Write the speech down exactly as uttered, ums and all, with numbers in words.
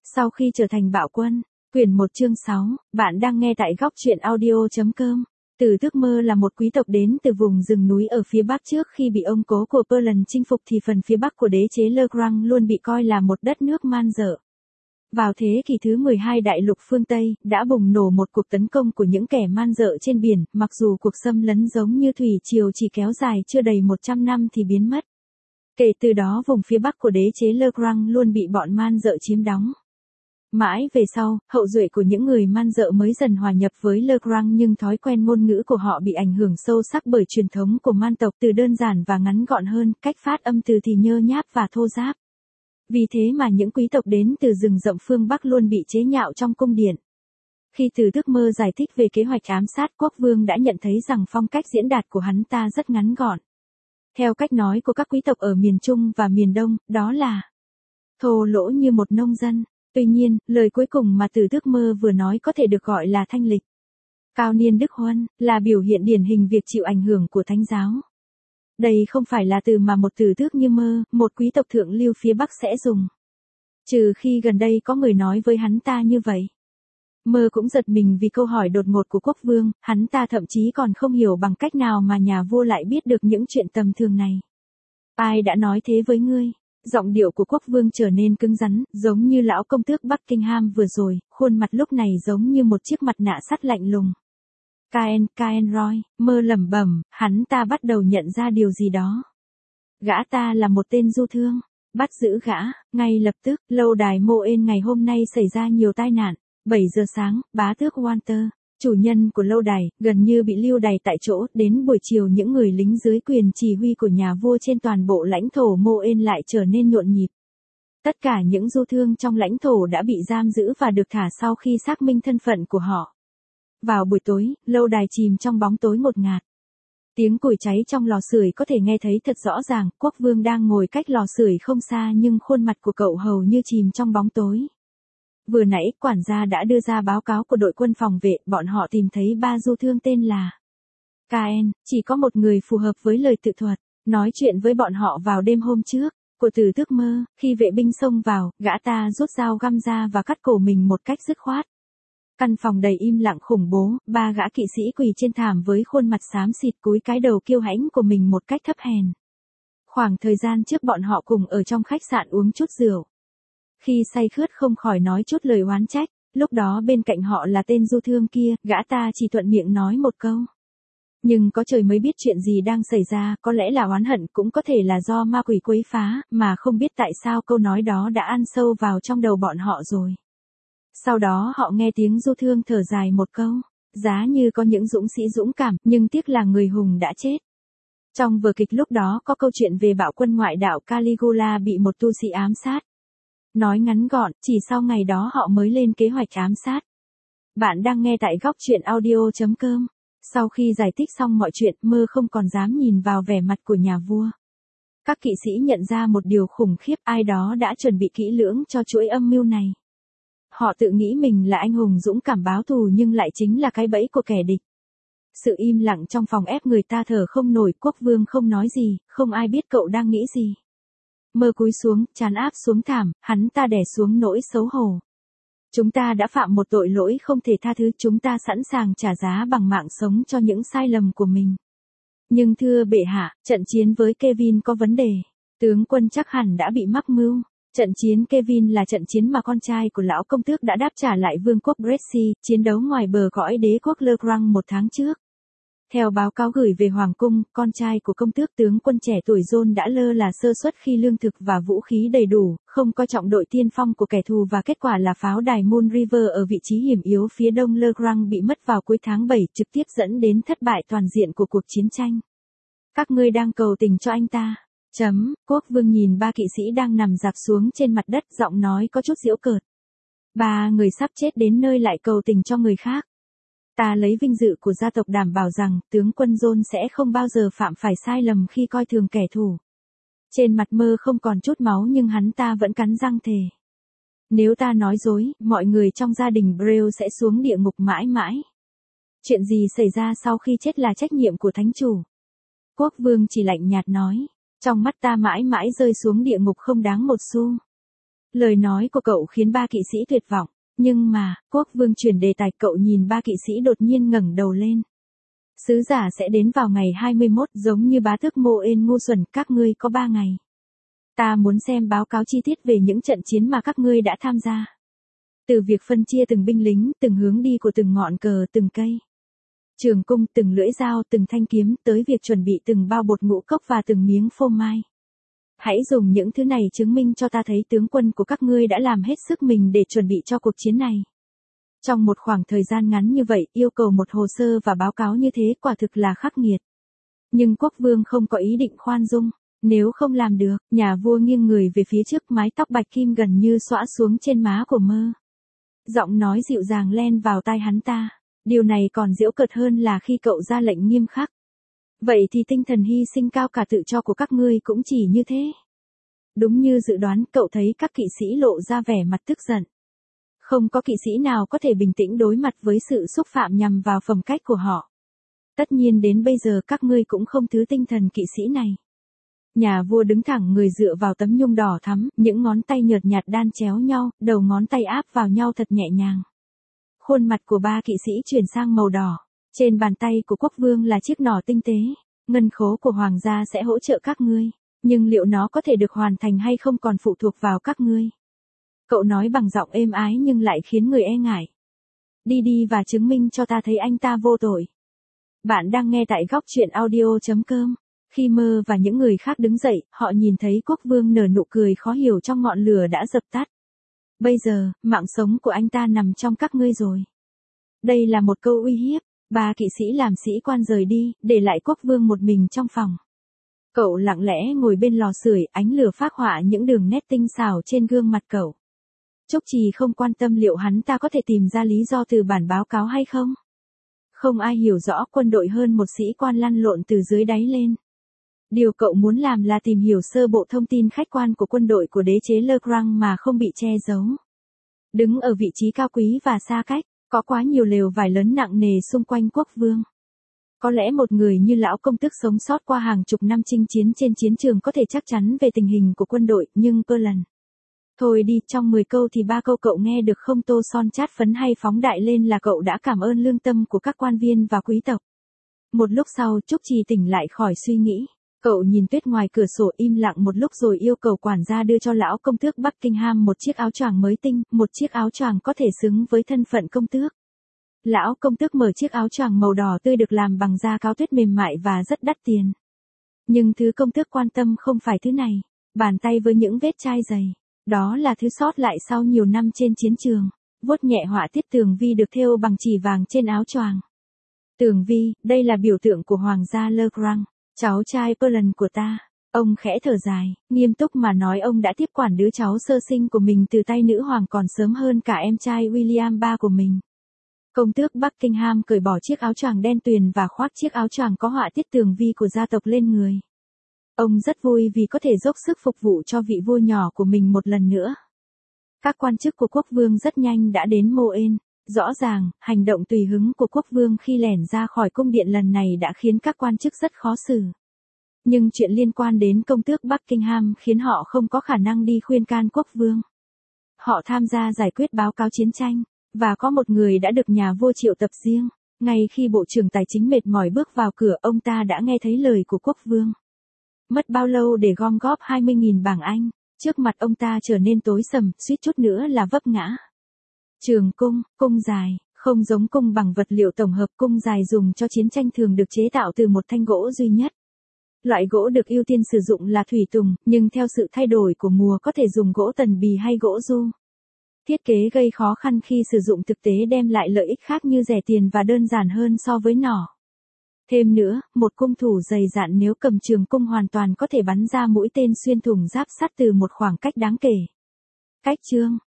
Sau khi trở thành bạo quân, quyển một chương sáu, bạn đang nghe tại góc truyện audio.com. Tử Tước Mơ là một quý tộc đến từ vùng rừng núi ở phía bắc trước khi bị ông cố của Perlan chinh phục thì phần phía bắc của đế chế Le Grand luôn bị coi là một đất nước man dợ. Vào thế kỷ thứ mười hai đại lục phương Tây, đã bùng nổ một cuộc tấn công của những kẻ man dợ trên biển, mặc dù cuộc xâm lấn giống như thủy triều chỉ kéo dài chưa đầy một trăm năm thì biến mất. Kể từ đó vùng phía bắc của đế chế Le Grand luôn bị bọn man dợ chiếm đóng. Mãi về sau, hậu duệ của những người man dợ mới dần hòa nhập với Le Grand nhưng thói quen ngôn ngữ của họ bị ảnh hưởng sâu sắc bởi truyền thống của man tộc từ đơn giản và ngắn gọn hơn, cách phát âm từ thì nhơ nháp và thô ráp. Vì thế mà những quý tộc đến từ rừng rậm phương Bắc luôn bị chế nhạo trong cung điện. Khi Tử Tước Mơ giải thích về kế hoạch ám sát, quốc vương đã nhận thấy rằng phong cách diễn đạt của hắn ta rất ngắn gọn. Theo cách nói của các quý tộc ở miền Trung và miền Đông, đó là thô lỗ như một nông dân. Tuy nhiên, lời cuối cùng mà Tử Tước Mơ vừa nói có thể được gọi là thanh lịch. Cao niên Đức Huân, là biểu hiện điển hình việc chịu ảnh hưởng của thánh giáo. Đây không phải là từ mà một tử tước như Mơ, một quý tộc thượng lưu phía Bắc sẽ dùng. Trừ khi gần đây có người nói với hắn ta như vậy. Mơ cũng giật mình vì câu hỏi đột ngột của quốc vương, hắn ta thậm chí còn không hiểu bằng cách nào mà nhà vua lại biết được những chuyện tầm thường này. Ai đã nói thế với ngươi? Giọng điệu của quốc vương trở nên cứng rắn, giống như lão công tước Buckingham vừa rồi, khuôn mặt lúc này giống như một chiếc mặt nạ sắt lạnh lùng. Caen, Caen Roy, Mơ lẩm bẩm, hắn ta bắt đầu nhận ra điều gì đó. Gã ta là một tên du thương, bắt giữ gã, ngay lập tức, lâu đài Moen ngày hôm nay xảy ra nhiều tai nạn. bảy giờ sáng, bá tước Walter, chủ nhân của lâu đài, gần như bị lưu đày tại chỗ, đến buổi chiều những người lính dưới quyền chỉ huy của nhà vua trên toàn bộ lãnh thổ Moen lại trở nên nhộn nhịp. Tất cả những du thương trong lãnh thổ đã bị giam giữ và được thả sau khi xác minh thân phận của họ. Vào buổi tối, lâu đài chìm trong bóng tối ngột ngạt. Tiếng củi cháy trong lò sưởi có thể nghe thấy thật rõ ràng, quốc vương đang ngồi cách lò sưởi không xa nhưng khuôn mặt của cậu hầu như chìm trong bóng tối. Vừa nãy, quản gia đã đưa ra báo cáo của đội quân phòng vệ, bọn họ tìm thấy ba du thương tên là Caen, chỉ có một người phù hợp với lời tự thuật, nói chuyện với bọn họ vào đêm hôm trước, của Tử Tước Mơ, khi vệ binh xông vào, gã ta rút dao găm ra và cắt cổ mình một cách dứt khoát. Căn phòng đầy im lặng khủng bố, ba gã kỵ sĩ quỳ trên thảm với khuôn mặt xám xịt cúi cái đầu kiêu hãnh của mình một cách thấp hèn. Khoảng thời gian trước bọn họ cùng ở trong khách sạn uống chút rượu. Khi say khướt không khỏi nói chút lời oán trách, lúc đó bên cạnh họ là tên du thương kia, gã ta chỉ thuận miệng nói một câu. Nhưng có trời mới biết chuyện gì đang xảy ra, có lẽ là oán hận cũng có thể là do ma quỷ quấy phá, mà không biết tại sao câu nói đó đã ăn sâu vào trong đầu bọn họ rồi. Sau đó họ nghe tiếng du thương thở dài một câu, giá như có những dũng sĩ dũng cảm, nhưng tiếc là người hùng đã chết. Trong vở kịch lúc đó có câu chuyện về bạo quân ngoại đạo Caligula bị một tu sĩ ám sát. Nói ngắn gọn, chỉ sau ngày đó họ mới lên kế hoạch ám sát. Bạn đang nghe tại góc truyện audio.com. Sau khi giải thích xong mọi chuyện, Mơ không còn dám nhìn vào vẻ mặt của nhà vua. Các kỵ sĩ nhận ra một điều khủng khiếp, ai đó đã chuẩn bị kỹ lưỡng cho chuỗi âm mưu này. Họ tự nghĩ mình là anh hùng dũng cảm báo thù nhưng lại chính là cái bẫy của kẻ địch. Sự im lặng trong phòng ép người ta thở không nổi, quốc vương không nói gì, không ai biết cậu đang nghĩ gì. Mơ cúi xuống, trán áp xuống thảm, hắn ta đè xuống nỗi xấu hổ. Chúng ta đã phạm một tội lỗi không thể tha thứ, chúng ta sẵn sàng trả giá bằng mạng sống cho những sai lầm của mình. Nhưng thưa bệ hạ, trận chiến với Kevin có vấn đề. Tướng quân chắc hẳn đã bị mắc mưu. Trận chiến Kevin là trận chiến mà con trai của lão công tước đã đáp trả lại vương quốc Bressy, chiến đấu ngoài bờ cõi đế quốc Le Grand một tháng trước. Theo báo cáo gửi về Hoàng cung, con trai của công tước tướng quân trẻ tuổi John đã lơ là sơ suất khi lương thực và vũ khí đầy đủ, không coi trọng đội tiên phong của kẻ thù và kết quả là pháo đài Moon River ở vị trí hiểm yếu phía đông Le Grand bị mất vào cuối tháng bảy, trực tiếp dẫn đến thất bại toàn diện của cuộc chiến tranh. Các ngươi đang cầu tình cho anh ta. Chấm, quốc vương nhìn ba kỵ sĩ đang nằm dạp xuống trên mặt đất, giọng nói có chút giễu cợt. Ba người sắp chết đến nơi lại cầu tình cho người khác. Ta lấy vinh dự của gia tộc đảm bảo rằng, tướng quân John sẽ không bao giờ phạm phải sai lầm khi coi thường kẻ thù. Trên mặt Mơ không còn chút máu nhưng hắn ta vẫn cắn răng thề. Nếu ta nói dối, mọi người trong gia đình Breu sẽ xuống địa ngục mãi mãi. Chuyện gì xảy ra sau khi chết là trách nhiệm của thánh chủ. Quốc vương chỉ lạnh nhạt nói, trong mắt ta mãi mãi rơi xuống địa ngục không đáng một xu. Lời nói của cậu khiến ba kỵ sĩ tuyệt vọng, nhưng mà, quốc vương chuyển đề tài, cậu nhìn ba kỵ sĩ đột nhiên ngẩng đầu lên. Sứ giả sẽ đến vào ngày hai mươi mốt, giống như bá tước Moen ngu xuẩn, các ngươi có ba ngày. Ta muốn xem báo cáo chi tiết về những trận chiến mà các ngươi đã tham gia. Từ việc phân chia từng binh lính, từng hướng đi của từng ngọn cờ, từng cây trường cung, từng lưỡi dao, từng thanh kiếm, tới việc chuẩn bị từng bao bột ngũ cốc và từng miếng phô mai. Hãy dùng những thứ này chứng minh cho ta thấy tướng quân của các ngươi đã làm hết sức mình để chuẩn bị cho cuộc chiến này. Trong một khoảng thời gian ngắn như vậy, yêu cầu một hồ sơ và báo cáo như thế quả thực là khắc nghiệt. Nhưng quốc vương không có ý định khoan dung. Nếu không làm được, nhà vua nghiêng người về phía trước, mái tóc bạch kim gần như xõa xuống trên má của Mơ. Giọng nói dịu dàng len vào tai hắn ta. Điều này còn giễu cợt hơn là khi cậu ra lệnh nghiêm khắc. Vậy thì tinh thần hy sinh cao cả tự cho của các ngươi cũng chỉ như thế. Đúng như dự đoán, cậu thấy các kỵ sĩ lộ ra vẻ mặt tức giận. Không có kỵ sĩ nào có thể bình tĩnh đối mặt với sự xúc phạm nhằm vào phẩm cách của họ. Tất nhiên đến bây giờ các ngươi cũng không thứ tinh thần kỵ sĩ này. Nhà vua đứng thẳng người dựa vào tấm nhung đỏ thắm, những ngón tay nhợt nhạt đan chéo nhau, đầu ngón tay áp vào nhau thật nhẹ nhàng. Khuôn mặt của ba kỵ sĩ chuyển sang màu đỏ. Trên bàn tay của quốc vương là chiếc nỏ tinh tế. Ngân khố của hoàng gia sẽ hỗ trợ các ngươi. Nhưng liệu nó có thể được hoàn thành hay không còn phụ thuộc vào các ngươi. Cậu nói bằng giọng êm ái nhưng lại khiến người e ngại. Đi đi và chứng minh cho ta thấy anh ta vô tội. Bạn đang nghe tại góc truyện audio chấm com. Khi Mơ và những người khác đứng dậy, họ nhìn thấy quốc vương nở nụ cười khó hiểu trong ngọn lửa đã dập tắt. Bây giờ, mạng sống của anh ta nằm trong các ngươi rồi. Đây là một câu uy hiếp. Ba kỵ sĩ làm sĩ quan rời đi, để lại quốc vương một mình trong phòng. Cậu lặng lẽ ngồi bên lò sưởi, ánh lửa phác họa những đường nét tinh xảo trên gương mặt cậu. Trúc Trì không quan tâm liệu hắn ta có thể tìm ra lý do từ bản báo cáo hay không. Không ai hiểu rõ quân đội hơn một sĩ quan lăn lộn từ dưới đáy lên. Điều cậu muốn làm là tìm hiểu sơ bộ thông tin khách quan của quân đội của đế chế Le Grand mà không bị che giấu. Đứng ở vị trí cao quý và xa cách, có quá nhiều lều vải lớn nặng nề xung quanh quốc vương. Có lẽ một người như lão công tước sống sót qua hàng chục năm chinh chiến trên chiến trường có thể chắc chắn về tình hình của quân đội, nhưng cơ lần. Thôi đi, trong mười câu thì ba câu cậu nghe được không, tô son chát phấn hay phóng đại lên là cậu đã cảm ơn lương tâm của các quan viên và quý tộc. Một lúc sau, Trúc Trì tỉnh lại khỏi suy nghĩ. Cậu nhìn tuyết ngoài cửa sổ im lặng một lúc rồi yêu cầu quản gia đưa cho lão công tước Buckingham một chiếc áo choàng mới tinh, một chiếc áo choàng có thể xứng với thân phận công tước. Lão công tước mở chiếc áo choàng màu đỏ tươi được làm bằng da cáo tuyết mềm mại và rất đắt tiền. Nhưng thứ công tước quan tâm không phải thứ này. Bàn tay với những vết chai dày. Đó là thứ sót lại sau nhiều năm trên chiến trường. Vuốt nhẹ họa tiết tường vi được thêu bằng chỉ vàng trên áo choàng. Tường vi, đây là biểu tượng của hoàng gia Le Grand. Cháu trai Perlan của ta. Ông khẽ thở dài, nghiêm túc mà nói ông đã tiếp quản đứa cháu sơ sinh của mình từ tay nữ hoàng còn sớm hơn cả em trai William ba của mình. Công tước Buckingham cởi bỏ chiếc áo choàng đen tuyền và khoác chiếc áo choàng có họa tiết tường vi của gia tộc lên người. Ông rất vui vì có thể dốc sức phục vụ cho vị vua nhỏ của mình một lần nữa. Các quan chức của quốc vương rất nhanh đã đến Moen. Rõ ràng, hành động tùy hứng của quốc vương khi lẻn ra khỏi cung điện lần này đã khiến các quan chức rất khó xử. Nhưng chuyện liên quan đến công tước Buckingham khiến họ không có khả năng đi khuyên can quốc vương. Họ tham gia giải quyết báo cáo chiến tranh, và có một người đã được nhà vua triệu tập riêng. Ngay khi bộ trưởng tài chính mệt mỏi bước vào cửa, ông ta đã nghe thấy lời của quốc vương. Mất bao lâu để gom góp hai mươi nghìn bảng Anh, trước mặt ông ta trở nên tối sầm, suýt chút nữa là vấp ngã. Trường cung, cung dài, không giống cung bằng vật liệu tổng hợp, cung dài dùng cho chiến tranh thường được chế tạo từ một thanh gỗ duy nhất. Loại gỗ được ưu tiên sử dụng là thủy tùng, nhưng theo sự thay đổi của mùa có thể dùng gỗ tần bì hay gỗ du. Thiết kế gây khó khăn khi sử dụng thực tế đem lại lợi ích khác như rẻ tiền và đơn giản hơn so với nỏ. Thêm nữa, một cung thủ dày dạn nếu cầm trường cung hoàn toàn có thể bắn ra mũi tên xuyên thủng giáp sắt từ một khoảng cách đáng kể. Cách chương